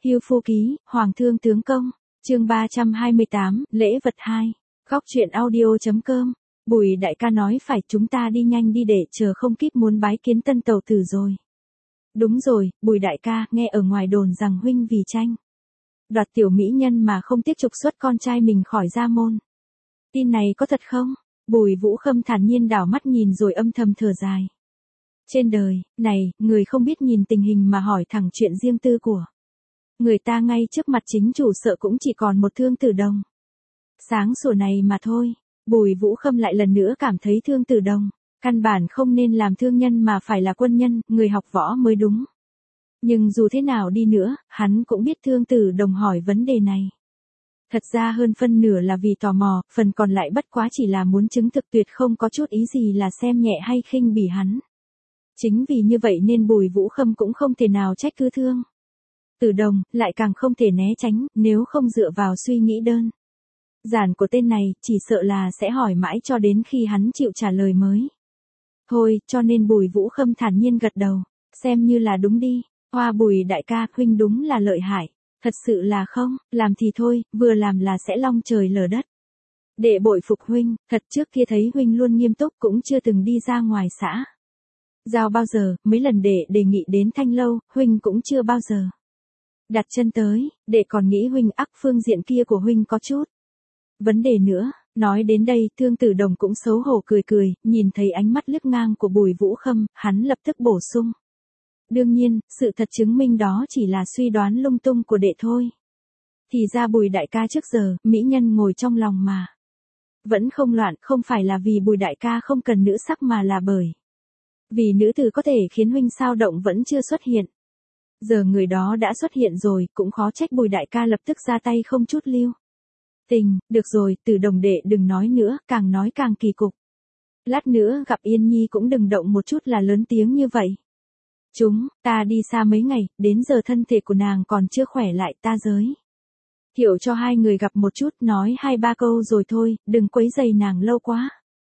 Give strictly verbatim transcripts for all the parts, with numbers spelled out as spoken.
Hưu Phu Ký, Hoàng Thương Tướng Công, chương ba trăm hai mươi tám, lễ vật hai. Góc truyện audio.com. Bùi đại ca nói phải chúng ta đi nhanh đi để chờ không kịp muốn bái kiến tân tàu tử rồi. Đúng rồi, Bùi đại ca, nghe ở ngoài đồn rằng huynh vì tranh đoạt tiểu mỹ nhân mà không tiếc trục xuất con trai mình khỏi gia môn. Tin này có thật không? Bùi Vũ Khâm thản nhiên đảo mắt nhìn rồi âm thầm thở dài. Trên đời này, người không biết nhìn tình hình mà hỏi thẳng chuyện riêng tư của người ta ngay trước mặt chính chủ sợ cũng chỉ còn một Thương Tử Đồng. Sáng sủa này mà thôi, Bùi Vũ Khâm lại lần nữa cảm thấy Thương Tử Đồng căn bản không nên làm thương nhân mà phải là quân nhân, người học võ mới đúng. Nhưng dù thế nào đi nữa, hắn cũng biết Thương Tử Đồng hỏi vấn đề này. Thật ra hơn phân nửa là vì tò mò, phần còn lại bất quá chỉ là muốn chứng thực, tuyệt không có chút ý gì là xem nhẹ hay khinh bỉ hắn. Chính vì như vậy nên Bùi Vũ Khâm cũng không thể nào trách cứ Thương Tử Đồng, lại càng không thể né tránh, nếu không dựa vào suy nghĩ đơn giản của tên này, chỉ sợ là sẽ hỏi mãi cho đến khi hắn chịu trả lời mới. Thôi, cho nên Bùi Vũ Khâm thản nhiên gật đầu, xem như là đúng đi. Hoa Bùi đại ca, huynh đúng là lợi hại. Thật sự là không, làm thì thôi, vừa làm là sẽ long trời lở đất. Đệ bội phục huynh, thật trước kia thấy huynh luôn nghiêm túc cũng chưa từng đi ra ngoài xã giao bao giờ, mấy lần đệ đề nghị đến Thanh Lâu, huynh cũng chưa bao giờ đặt chân tới, đệ còn nghĩ huynh ắt phương diện kia của huynh có chút vấn đề nữa. Nói đến đây, Thương Tử Đồng cũng xấu hổ cười cười, nhìn thấy ánh mắt liếc ngang của Bùi Vũ Khâm, hắn lập tức bổ sung. Đương nhiên, sự thật chứng minh đó chỉ là suy đoán lung tung của đệ thôi. Thì ra Bùi đại ca trước giờ, mỹ nhân ngồi trong lòng mà vẫn không loạn, không phải là vì Bùi đại ca không cần nữ sắc mà là bởi vì nữ tử có thể khiến huynh sao động vẫn chưa xuất hiện. Giờ người đó đã xuất hiện rồi, cũng khó trách Bùi đại ca lập tức ra tay không chút lưu tình. Được rồi, Tử Đồng đệ đừng nói nữa, càng nói càng kỳ cục. Lát nữa gặp Yên Nhi cũng đừng động một chút là lớn tiếng như vậy. Chúng ta đi xa mấy ngày, đến giờ thân thể của nàng còn chưa khỏe lại, ta giới thiệu cho hai người gặp một chút, nói hai ba câu rồi thôi, đừng quấy rầy nàng lâu quá.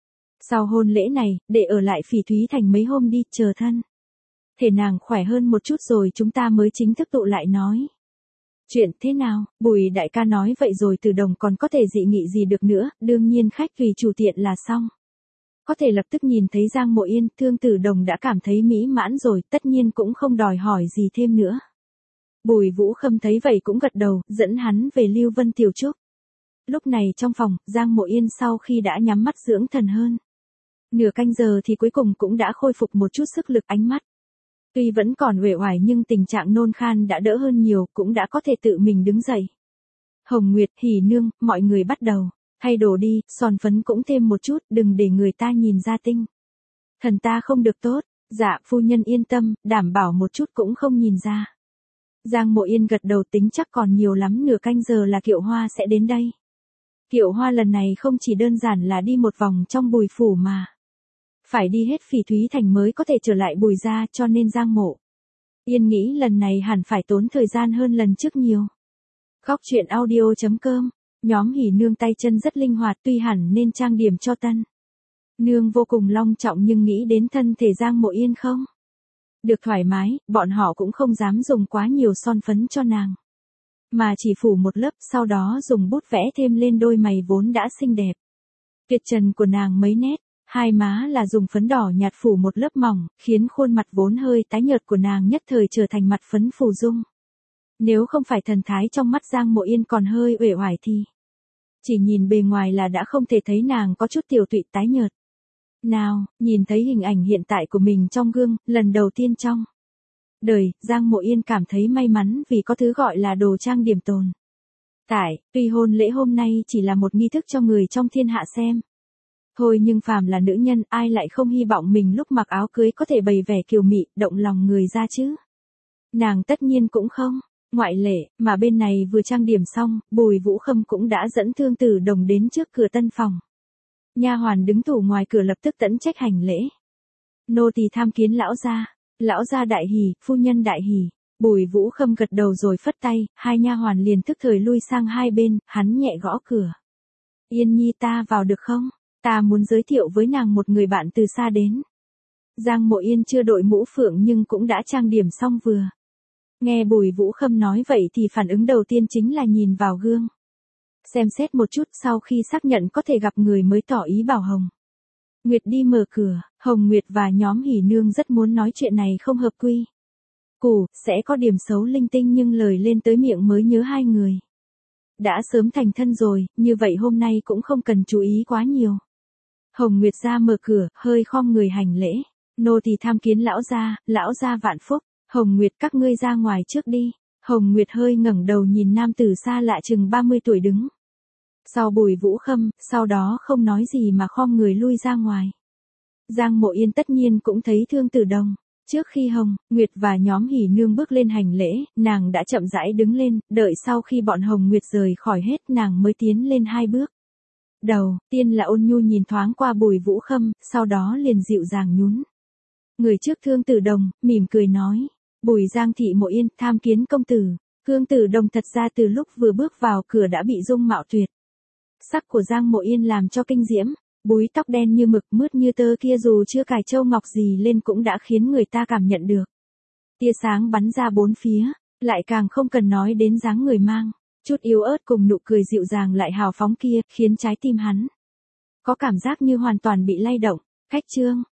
Sau hôn lễ này, để ở lại Phỉ Thúy Thành mấy hôm đi, chờ thân thể nàng khỏe hơn một chút rồi chúng ta mới chính thức tụ lại nói chuyện. Thế nào? Bùi đại ca nói vậy rồi Tử Đồng còn có thể dị nghị gì được nữa, đương nhiên khách tùy chủ tiện là xong. Có thể lập tức nhìn thấy Giang Mộ Yên, Thương Tử Đồng đã cảm thấy mỹ mãn rồi, tất nhiên cũng không đòi hỏi gì thêm nữa. Bùi Vũ Khâm thấy vậy cũng gật đầu, dẫn hắn về Lưu Vân Tiểu Trúc. Lúc này trong phòng, Giang Mộ Yên sau khi đã nhắm mắt dưỡng thần hơn nửa canh giờ thì cuối cùng cũng đã khôi phục một chút sức lực, ánh mắt tuy vẫn còn uể oải nhưng tình trạng nôn khan đã đỡ hơn nhiều, cũng đã có thể tự mình đứng dậy. Hồng Nguyệt, Hỉ Nương, mọi người bắt đầu thay đồ đi, son phấn cũng thêm một chút, đừng để người ta nhìn ra tinh thần ta không được tốt. Dạ, phu nhân yên tâm, đảm bảo một chút cũng không nhìn ra. Giang Mộ Yên gật đầu, tính chắc còn nhiều lắm, nửa canh giờ là Kiệu Hoa sẽ đến đây. Kiệu Hoa lần này không chỉ đơn giản là đi một vòng trong Bùi phủ mà phải đi hết Phỉ Thúy Thành mới có thể trở lại Bùi gia, cho nên Giang Mộ Yên nghĩ lần này hẳn phải tốn thời gian hơn lần trước nhiều. Góc truyện audio.com. Nhóm Hỉ Nương tay chân rất linh hoạt, tuy hẳn nên trang điểm cho tân nương vô cùng long trọng nhưng nghĩ đến thân thể Giang Mộ Yên không được thoải mái, bọn họ cũng không dám dùng quá nhiều son phấn cho nàng, mà chỉ phủ một lớp, sau đó dùng bút vẽ thêm lên đôi mày vốn đã xinh đẹp tuyệt trần của nàng mấy nét. Hai má là dùng phấn đỏ nhạt phủ một lớp mỏng, khiến khuôn mặt vốn hơi tái nhợt của nàng nhất thời trở thành mặt phấn phù dung. Nếu không phải thần thái trong mắt Giang Mộ Yên còn hơi uể oải thì chỉ nhìn bề ngoài là đã không thể thấy nàng có chút tiểu tụy tái nhợt. Nào, nhìn thấy hình ảnh hiện tại của mình trong gương, lần đầu tiên trong đời, Giang Mộ Yên cảm thấy may mắn vì có thứ gọi là đồ trang điểm tồn tại. Tuy hôn lễ hôm nay chỉ là một nghi thức cho người trong thiên hạ xem thôi, nhưng phàm là nữ nhân, ai lại không hy vọng mình lúc mặc áo cưới có thể bày vẻ kiều mị, động lòng người ra chứ. Nàng tất nhiên cũng không ngoại lệ, mà bên này vừa trang điểm xong, Bùi Vũ Khâm cũng đã dẫn Thương Tử Đồng đến trước cửa tân phòng. Nha hoàn đứng thủ ngoài cửa lập tức tẫn trách hành lễ. Nô tỳ tham kiến lão gia. Lão gia đại hỉ, phu nhân đại hỉ. Bùi Vũ Khâm gật đầu rồi phất tay, hai nha hoàn liền tức thời lui sang hai bên, hắn nhẹ gõ cửa. Yên Nhi, ta vào được không? Ta muốn giới thiệu với nàng một người bạn từ xa đến. Giang Mộ Yên chưa đội mũ phượng nhưng cũng đã trang điểm xong vừa Nghe Bùi Vũ Khâm nói vậy thì phản ứng đầu tiên chính là nhìn vào gương. Xem xét một chút sau khi xác nhận có thể gặp người mới tỏ ý bảo Hồng Nguyệt đi mở cửa. Hồng Nguyệt và nhóm Hỉ Nương rất muốn nói chuyện này không hợp quy củ, sẽ có điểm xấu linh tinh nhưng lời lên tới miệng mới nhớ hai người đã sớm thành thân rồi, như vậy hôm nay cũng không cần chú ý quá nhiều. Hồng Nguyệt ra mở cửa, hơi khom người hành lễ. Nô tỳ tham kiến lão gia, lão gia vạn phúc. Hồng Nguyệt các ngươi ra ngoài trước đi. Hồng Nguyệt hơi ngẩng đầu nhìn nam tử xa lạ chừng ba mươi tuổi đứng sau Bùi Vũ Khâm, sau đó không nói gì mà khom người lui ra ngoài. Giang Mộ Yên tất nhiên cũng thấy Thương Tử Đồng. Trước khi Hồng Nguyệt và nhóm Hỉ Nương bước lên hành lễ, nàng đã chậm rãi đứng lên, đợi sau khi bọn Hồng Nguyệt rời khỏi hết nàng mới tiến lên hai bước. Đầu tiên là ôn nhu nhìn thoáng qua Bùi Vũ Khâm, sau đó liền dịu dàng nhún người trước Thương Tử Đồng, mỉm cười nói. Bùi Giang thị Mộ Yên, tham kiến công tử. Thương Tử Đồng thật ra từ lúc vừa bước vào cửa đã bị dung mạo tuyệt sắc của Giang Mộ Yên làm cho kinh diễm. Búi tóc đen như mực mướt như tơ kia dù chưa cài châu ngọc gì lên cũng đã khiến người ta cảm nhận được. Tia sáng bắn ra bốn phía, lại càng không cần nói đến dáng người mang chút yếu ớt cùng nụ cười dịu dàng lại hào phóng kia, khiến trái tim hắn có cảm giác như hoàn toàn bị lay động. Cách trương,